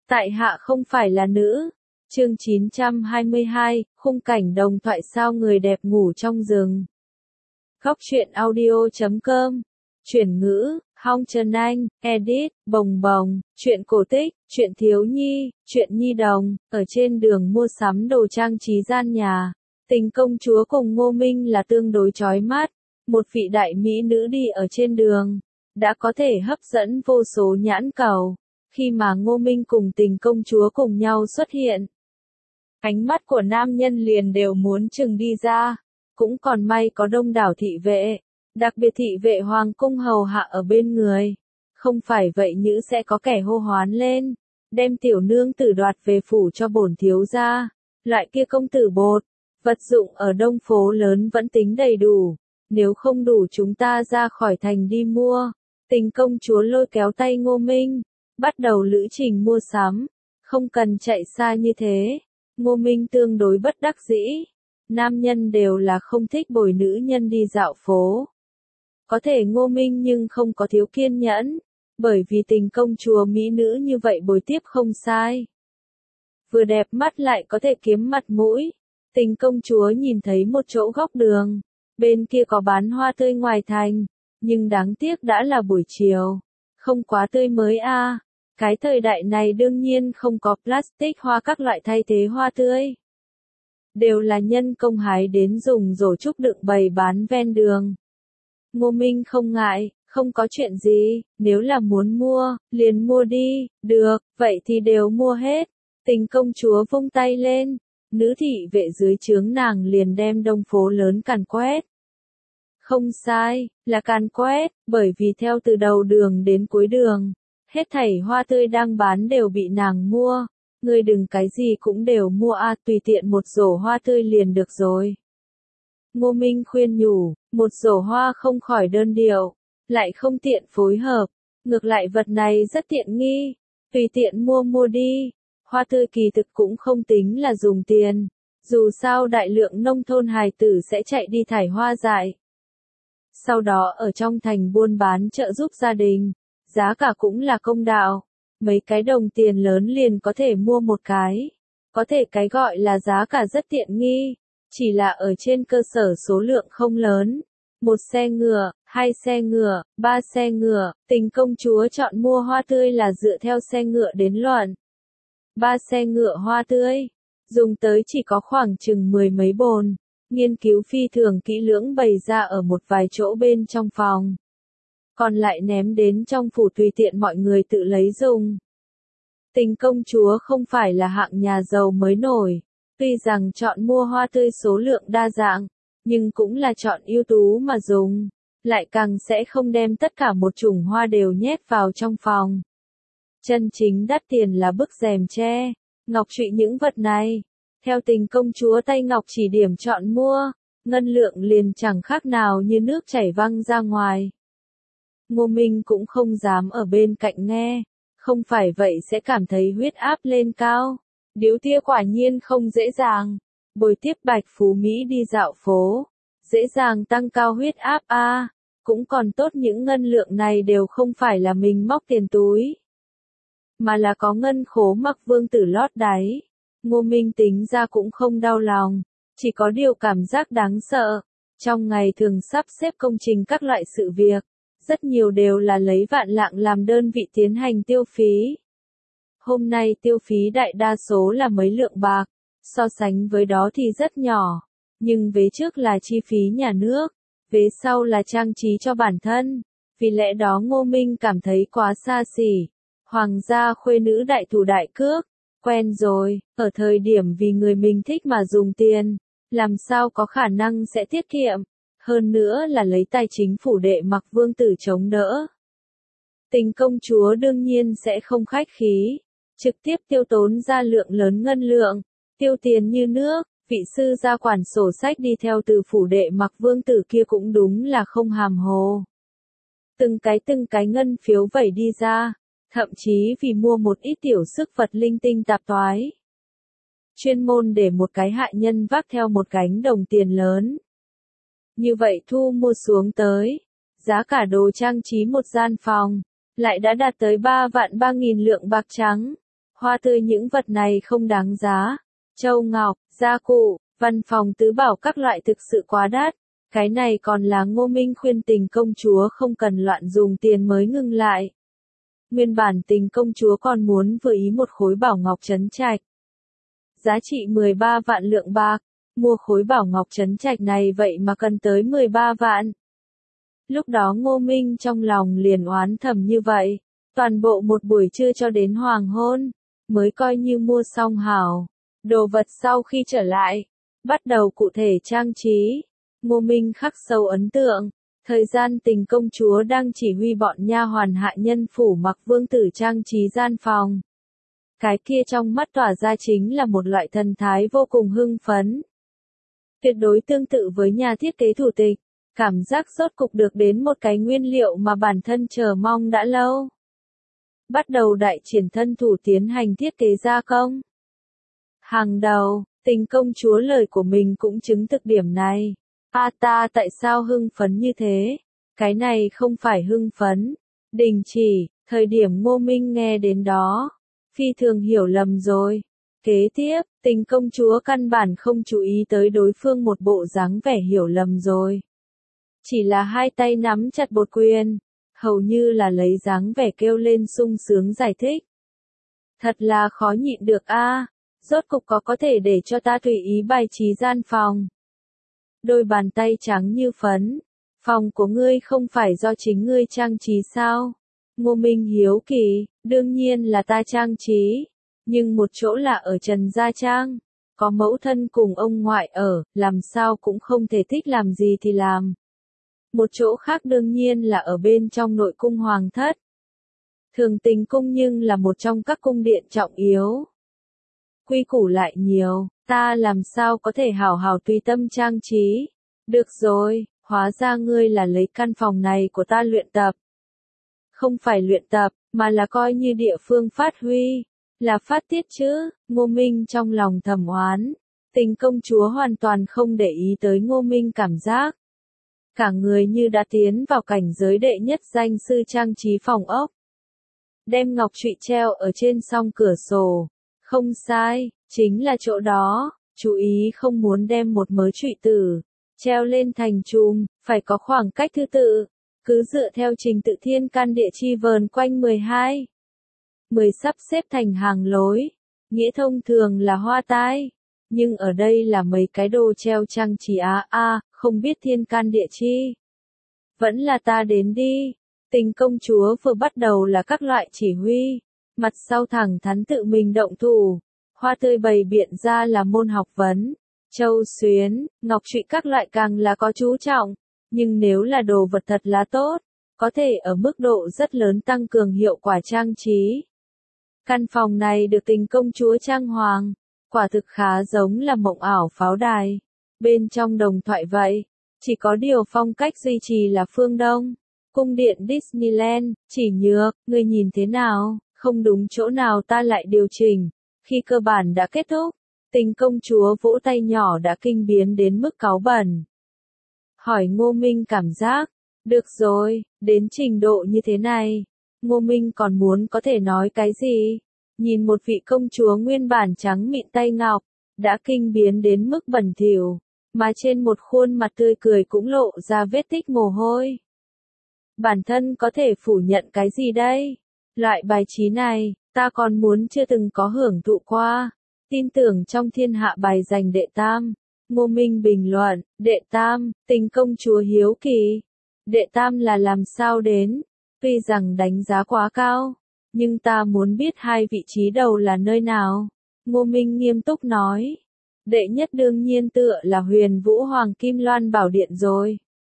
Tại hạ không phải là nữ. Chương 922, khung cảnh đồng thoại sao người đẹp ngủ trong rừng. Góc truyện audio.com. Chuyển ngữ, Hong Trần Anh, edit, Bồng Bồng, truyện cổ tích, truyện thiếu nhi, truyện nhi đồng, ở trên đường mua sắm đồ trang trí gian nhà. Tình công chúa cùng Ngô Minh là tương đối chói mắt. Một vị đại mỹ nữ đi ở trên đường, đã có thể hấp dẫn vô số nhãn cầu. Khi mà Ngô Minh cùng tình công chúa cùng nhau xuất hiện, ánh mắt của nam nhân liền đều muốn chừng đi ra. Cũng còn may có đông đảo thị vệ, đặc biệt thị vệ hoàng cung hầu hạ ở bên người. Không phải vậy nhỡ sẽ có kẻ hô hoán lên, đem tiểu nương tử đoạt về phủ cho bổn thiếu gia. Loại kia công tử bột, vật dụng ở đông phố lớn vẫn tính đầy đủ. Nếu không đủ chúng ta ra khỏi thành đi mua. Tình công chúa lôi kéo tay Ngô Minh, bắt đầu lữ trình mua sắm. Không cần chạy xa như thế. Ngô Minh tương đối bất đắc dĩ. Nam nhân đều là không thích bồi nữ nhân đi dạo phố. Có thể Ngô Minh nhưng không có thiếu kiên nhẫn. Bởi vì tình công chúa mỹ nữ như vậy bồi tiếp không sai. Vừa đẹp mắt lại có thể kiếm mặt mũi. Tình công chúa nhìn thấy một chỗ góc đường. Bên kia có bán hoa tươi ngoài thành. Nhưng đáng tiếc đã là buổi chiều. Không quá tươi mới a. Cái thời đại này đương nhiên không có plastic hoa các loại thay thế hoa tươi. Đều là nhân công hái đến dùng rổ trúc đựng bày bán ven đường. Ngô Minh không ngại, không có chuyện gì, nếu là muốn mua, liền mua đi, được, vậy thì đều mua hết. Tình công chúa vung tay lên, nữ thị vệ dưới trướng nàng liền đem đông phố lớn càn quét. Không sai, là càn quét, bởi vì theo từ đầu đường đến cuối đường, hết thảy hoa tươi đang bán đều bị nàng mua. Ngươi đừng cái gì cũng đều mua tùy tiện một rổ hoa tươi liền được rồi. Ngô Minh khuyên nhủ, một rổ hoa không khỏi đơn điệu, lại không tiện phối hợp, ngược lại vật này rất tiện nghi, tùy tiện mua đi. Hoa tươi kỳ thực cũng không tính là dùng tiền, dù sao đại lượng nông thôn hài tử sẽ chạy đi thải hoa dại. Sau đó ở trong thành buôn bán trợ giúp gia đình, giá cả cũng là công đạo. Mấy cái đồng tiền lớn liền có thể mua một cái. Có thể cái gọi là giá cả rất tiện nghi. Chỉ là ở trên cơ sở số lượng không lớn. Một xe ngựa, hai xe ngựa, ba xe ngựa. Tình công chúa chọn mua hoa tươi là dựa theo xe ngựa đến luận. Ba xe ngựa hoa tươi. Dùng tới chỉ có khoảng chừng 10 mấy bồn. Nghiên cứu phi thường kỹ lưỡng bày ra ở một vài chỗ bên trong phòng. Còn lại ném đến trong phủ tùy tiện mọi người tự lấy dùng. Tình công chúa không phải là hạng nhà giàu mới nổi, tuy rằng chọn mua hoa tươi số lượng đa dạng, nhưng cũng là chọn ưu tú mà dùng, lại càng sẽ không đem tất cả một chủng hoa đều nhét vào trong phòng. Chân chính đắt tiền là bức rèm tre, ngọc trụy những vật này. Theo tình công chúa tay ngọc chỉ điểm chọn mua, ngân lượng liền chẳng khác nào như nước chảy văng ra ngoài. Ngô Minh cũng không dám ở bên cạnh nghe, không phải vậy sẽ cảm thấy huyết áp lên cao. Điếu tia quả nhiên không dễ dàng. Bồi tiếp Bạch Phú Mỹ đi dạo phố, dễ dàng tăng cao huyết áp cũng còn tốt những ngân lượng này đều không phải là mình móc tiền túi, mà là có ngân khố mặc vương tử lót đáy. Ngô Minh tính ra cũng không đau lòng, chỉ có điều cảm giác đáng sợ. Trong ngày thường sắp xếp công trình các loại sự việc, rất nhiều đều là lấy vạn lạng làm đơn vị tiến hành tiêu phí. Hôm nay tiêu phí đại đa số là mấy lượng bạc, so sánh với đó thì rất nhỏ, nhưng vế trước là chi phí nhà nước, vế sau là trang trí cho bản thân, vì lẽ đó Ngô Minh cảm thấy quá xa xỉ. Hoàng gia khuê nữ đại thủ đại cước, quen rồi, ở thời điểm vì người mình thích mà dùng tiền, làm sao có khả năng sẽ tiết kiệm. Hơn nữa là lấy tài chính phủ đệ mặc vương tử chống đỡ. Tình công chúa đương nhiên sẽ không khách khí, trực tiếp tiêu tốn ra lượng lớn ngân lượng, tiêu tiền như nước. Vị sư gia quản sổ sách đi theo từ phủ đệ mặc vương tử kia cũng đúng là không hàm hồ. Từng cái ngân phiếu vẩy đi ra, thậm chí vì mua một ít tiểu sức vật linh tinh tạp toái. Chuyên môn để một cái hạ nhân vác theo một gánh đồng tiền lớn. Như vậy thu mua xuống tới, giá cả đồ trang trí một gian phòng, lại đã đạt tới 3.300.000 lượng bạc trắng. Hoa tươi những vật này không đáng giá. Châu ngọc, gia cụ, văn phòng tứ bảo các loại thực sự quá đắt. Cái này còn là Ngô Minh khuyên Tình công chúa không cần loạn dùng tiền mới ngừng lại. Nguyên bản Tình công chúa còn muốn vừa ý một khối bảo ngọc trấn trạch. Giá trị 13 vạn lượng bạc, mua khối bảo ngọc trấn trạch này vậy mà cần tới 13 vạn. Lúc đó Ngô Minh trong lòng liền oán thầm như vậy, toàn bộ một buổi trưa cho đến hoàng hôn, mới coi như mua xong hảo. Đồ vật sau khi trở lại, bắt đầu cụ thể trang trí. Ngô Minh khắc sâu ấn tượng, thời gian Tình công chúa đang chỉ huy bọn nha hoàn hạ nhân phủ mặc vương tử trang trí gian phòng. Cái kia trong mắt tỏa ra chính là một loại thần thái vô cùng hưng phấn. Tuyệt đối tương tự với nhà thiết kế thủ tịch, cảm giác rốt cục được đến một cái nguyên liệu mà bản thân chờ mong đã lâu. Bắt đầu đại triển thân thủ tiến hành thiết kế gia công. Hàng đầu, Tình công chúa lời của mình cũng chứng thực điểm này. Ta tại sao hưng phấn như thế? Cái này không phải hưng phấn. Đình chỉ, thời điểm Ngô Minh nghe đến đó. Phi thường hiểu lầm rồi. Kế tiếp, Tình công chúa căn bản không chú ý tới đối phương một bộ dáng vẻ hiểu lầm rồi. Chỉ là hai tay nắm chặt bột quyền, hầu như là lấy dáng vẻ kêu lên sung sướng giải thích. Thật là khó nhịn được a, rốt cục có thể để cho ta tùy ý bài trí gian phòng. Đôi bàn tay trắng như phấn, phòng của ngươi không phải do chính ngươi trang trí sao? Ngô Minh hiếu kỳ, đương nhiên là ta trang trí, nhưng một chỗ là ở Trần Gia Trang, có mẫu thân cùng ông ngoại ở, làm sao cũng không thể thích làm gì thì làm. Một chỗ khác đương nhiên là ở bên trong nội cung hoàng thất. Thường Tình cung nhưng là một trong các cung điện trọng yếu. Quy củ lại nhiều, ta làm sao có thể hảo hảo tùy tâm trang trí. Được rồi, hóa ra ngươi là lấy căn phòng này của ta luyện tập. Không phải luyện tập, mà là coi như địa phương phát huy, là phát tiết chứ. Ngô Minh trong lòng thầm oán. Tình công chúa hoàn toàn không để ý tới Ngô Minh cảm giác. Cả người như đã tiến vào cảnh giới đệ nhất danh sư trang trí phòng ốc. Đem ngọc trụy treo ở trên song cửa sổ. Không sai, chính là chỗ đó. Chú ý không muốn đem một mớ trụy tử treo lên thành chùm, phải có khoảng cách thứ tự. Cứ dựa theo trình tự thiên can địa chi vờn quanh 12. 10 sắp xếp thành hàng lối. Nghĩa thông thường là hoa tai. Nhưng ở đây là mấy cái đồ treo trang trí không biết thiên can địa chi. Vẫn là ta đến đi. Tình công chúa vừa bắt đầu là các loại chỉ huy. Mặt sau thẳng thắn tự mình động thủ. Hoa tươi bày biện ra là môn học vấn. Châu xuyến, ngọc trụy các loại càng là có chú trọng. Nhưng nếu là đồ vật thật là tốt, có thể ở mức độ rất lớn tăng cường hiệu quả trang trí. Căn phòng này được Tình công chúa trang hoàng, quả thực khá giống là mộng ảo pháo đài. Bên trong đồng thoại vậy, chỉ có điều phong cách duy trì là phương Đông. Cung điện Disneyland, chỉ nhược, ngươi nhìn thế nào, không đúng chỗ nào ta lại điều chỉnh. Khi cơ bản đã kết thúc, Tình công chúa vỗ tay nhỏ đã kinh biến đến mức cáu bẩn. Hỏi Ngô Minh cảm giác, được rồi, đến trình độ như thế này, Ngô Minh còn muốn có thể nói cái gì? Nhìn một vị công chúa nguyên bản trắng mịn tay ngọc, đã kinh biến đến mức bẩn thỉu, mà trên một khuôn mặt tươi cười cũng lộ ra vết tích mồ hôi. Bản thân có thể phủ nhận cái gì đây? Loại bài trí này, ta còn muốn chưa từng có hưởng thụ qua. Tin tưởng trong thiên hạ bài dành đệ tam. Ngô Minh bình luận, đệ tam, Tình công chúa hiếu kỳ. Đệ tam là làm sao đến? Tuy rằng đánh giá quá cao, nhưng ta muốn biết hai vị trí đầu là nơi nào. Ngô Minh nghiêm túc nói. Đệ nhất đương nhiên tựa là Huyền Vũ Hoàng Kim Loan Bảo Điện rồi.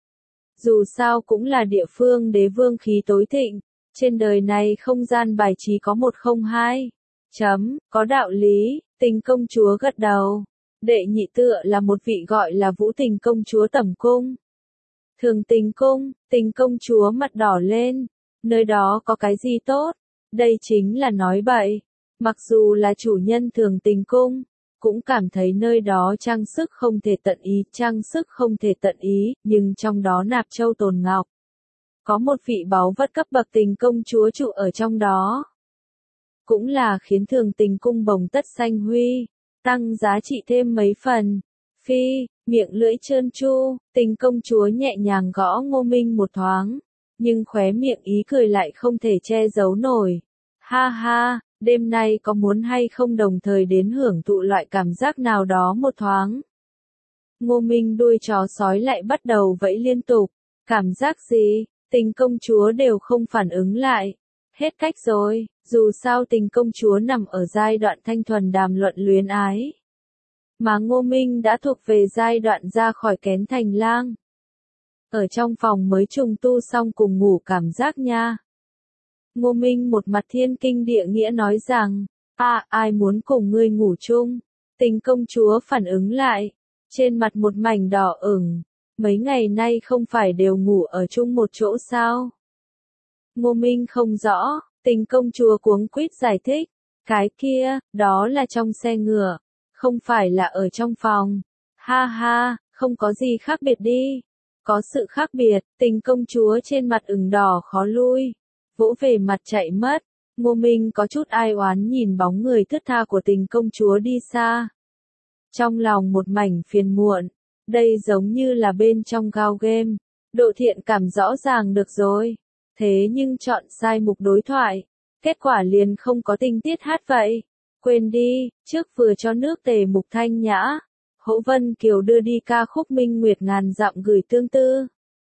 Dù sao cũng là địa phương đế vương khí tối thịnh. Trên đời này không gian bài trí có 102. Có đạo lý, Tình công chúa gật đầu. Đệ nhị tựa là một vị gọi là Vũ Tình công chúa tẩm cung. Thường Tình cung, Tình công chúa mặt đỏ lên. Nơi đó có cái gì tốt? Đây chính là nói bậy. Mặc dù là chủ nhân Thường Tình cung, cũng cảm thấy nơi đó trang sức không thể tận ý, nhưng trong đó nạp châu tồn ngọc. Có một vị báu vật cấp bậc Tình công chúa trụ ở trong đó. cũng là khiến Thường Tình cung bồng tất xanh huy, tăng giá trị thêm mấy phần. Phi, miệng lưỡi trơn tru, Tình công chúa nhẹ nhàng gõ Ngô Minh một thoáng, nhưng khóe miệng ý cười lại không thể che giấu nổi. Ha ha, đêm nay có muốn hay không đồng thời đến hưởng thụ loại cảm giác nào đó một thoáng. Ngô Minh đuôi chó sói lại bắt đầu vẫy liên tục. Cảm giác gì? Tình công chúa đều không phản ứng lại. Hết cách rồi, dù sao Tình công chúa nằm ở giai đoạn thanh thuần đàm luận luyến ái. Mà Ngô Minh đã thuộc về giai đoạn ra khỏi kén thành lang. Ở trong phòng mới trùng tu xong cùng ngủ cảm giác nha. Ngô Minh một mặt thiên kinh địa nghĩa nói rằng, ai muốn cùng ngươi ngủ chung? Tình công chúa phản ứng lại, trên mặt một mảnh đỏ ửng, mấy ngày nay không phải đều ngủ ở chung một chỗ sao? Ngô Minh không rõ, Tình công chúa cuống quýt giải thích, cái kia, đó là trong xe ngựa, không phải là ở trong phòng. Ha ha, không có gì khác biệt đi. Có sự khác biệt, Tình công chúa trên mặt ửng đỏ khó lui, vỗ về mặt chạy mất. Ngô Minh có chút ai oán nhìn bóng người thướt tha của Tình công chúa đi xa. Trong lòng một mảnh phiền muộn, đây giống như là bên trong gao game, độ thiện cảm rõ ràng được rồi, thế nhưng chọn sai mục đối thoại, kết quả liền không có tình tiết hát vậy. Quên đi, trước vừa cho nước Tề Mục Thanh Nhã, Hỗ Vân Kiều đưa đi ca khúc Minh Nguyệt ngàn dặm gửi tương tư.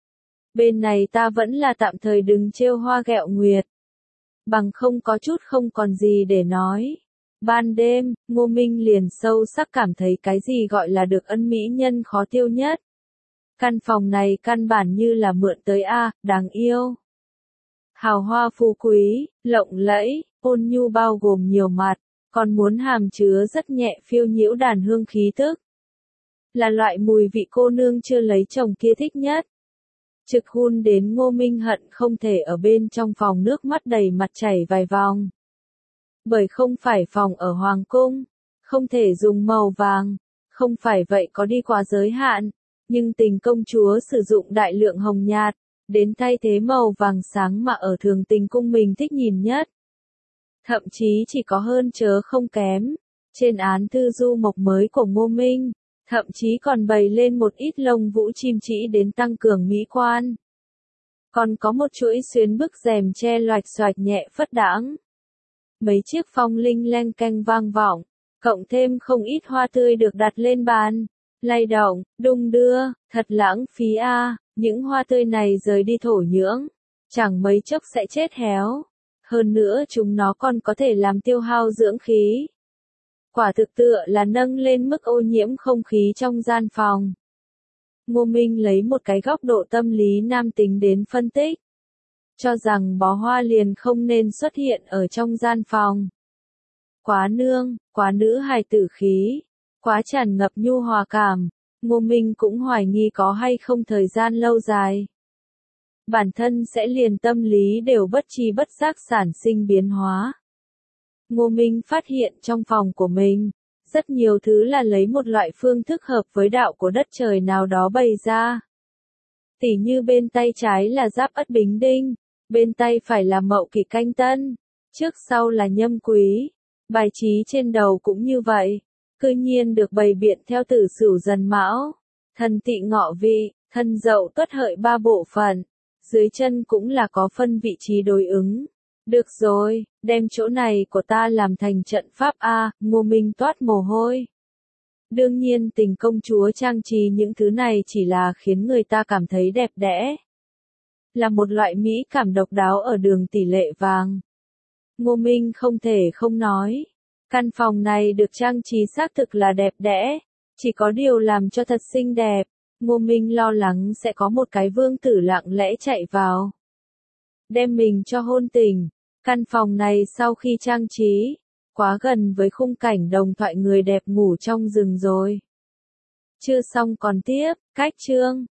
Bên này ta vẫn là tạm thời đừng trêu hoa ghẹo nguyệt, bằng không có chút không còn gì để nói. Ban đêm, Ngô Minh liền sâu sắc cảm thấy cái gì gọi là được ân mỹ nhân khó tiêu nhất. Căn phòng này căn bản như là mượn tới đáng yêu. Hào hoa phú quý, lộng lẫy, ôn nhu bao gồm nhiều mặt, còn muốn hàm chứa rất nhẹ phiêu nhiễu đàn hương khí tức. Là loại mùi vị cô nương chưa lấy chồng kia thích nhất. Trực hun đến Ngô Minh hận không thể ở bên trong phòng nước mắt đầy mặt chảy vài vòng. Bởi không phải phòng ở Hoàng Cung, không thể dùng màu vàng, không phải vậy có đi quá giới hạn, nhưng Tình công chúa sử dụng đại lượng hồng nhạt, đến thay thế màu vàng sáng mà ở Thường Tình cung mình thích nhìn nhất. Thậm chí chỉ có hơn chớ không kém, trên án thư du mộc mới của Ngô Minh, thậm chí còn bày lên một ít lông vũ chim chỉ đến tăng cường mỹ quan. Còn có một chuỗi xuyến bức rèm che loạch xoạch nhẹ phất đãng. Mấy chiếc phong linh leng keng vang vọng, cộng thêm không ít hoa tươi được đặt lên bàn, lay động, đung đưa, thật lãng phí những hoa tươi này rời đi thổ nhưỡng, chẳng mấy chốc sẽ chết héo. Hơn nữa chúng nó còn có thể làm tiêu hao dưỡng khí. Quả thực tựa là nâng lên mức ô nhiễm không khí trong gian phòng. Ngô Minh lấy một cái góc độ tâm lý nam tính đến phân tích, cho rằng bó hoa liền không nên xuất hiện ở trong gian phòng. Quá nương, quá nữ hài tử khí, quá tràn ngập nhu hòa cảm, Ngô Minh cũng hoài nghi có hay không thời gian lâu dài. Bản thân sẽ liền tâm lý đều bất tri bất giác sản sinh biến hóa. Ngô Minh phát hiện trong phòng của mình, rất nhiều thứ là lấy một loại phương thức hợp với đạo của đất trời nào đó bày ra. Tỉ như bên tay trái là Giáp Ất Bính Đinh, bên tay phải là Mậu Kỷ Canh Tân, trước sau là Nhâm Quý, bài trí trên đầu cũng như vậy, cư nhiên được bày biện theo Tử Sửu Dần Mão, Thân Tỵ Ngọ Vị, Thân Dậu Tuất Hợi 3 bộ phận, dưới chân cũng là có phân vị trí đối ứng. Được rồi, đem chỗ này của ta làm thành trận pháp Ngô Minh toát mồ hôi. Đương nhiên Tình công chúa trang trí những thứ này chỉ là khiến người ta cảm thấy đẹp đẽ. Là một loại mỹ cảm độc đáo ở đường tỷ lệ vàng. Ngô Minh không thể không nói. Căn phòng này được trang trí xác thực là đẹp đẽ. Chỉ có điều làm cho thật xinh đẹp. Ngô Minh lo lắng sẽ có một cái vương tử lặng lẽ chạy vào. Đem mình cho hôn tình. Căn phòng này sau khi trang trí, quá gần với khung cảnh đồng thoại người đẹp ngủ trong rừng rồi. Chưa xong còn tiếp, cách chương.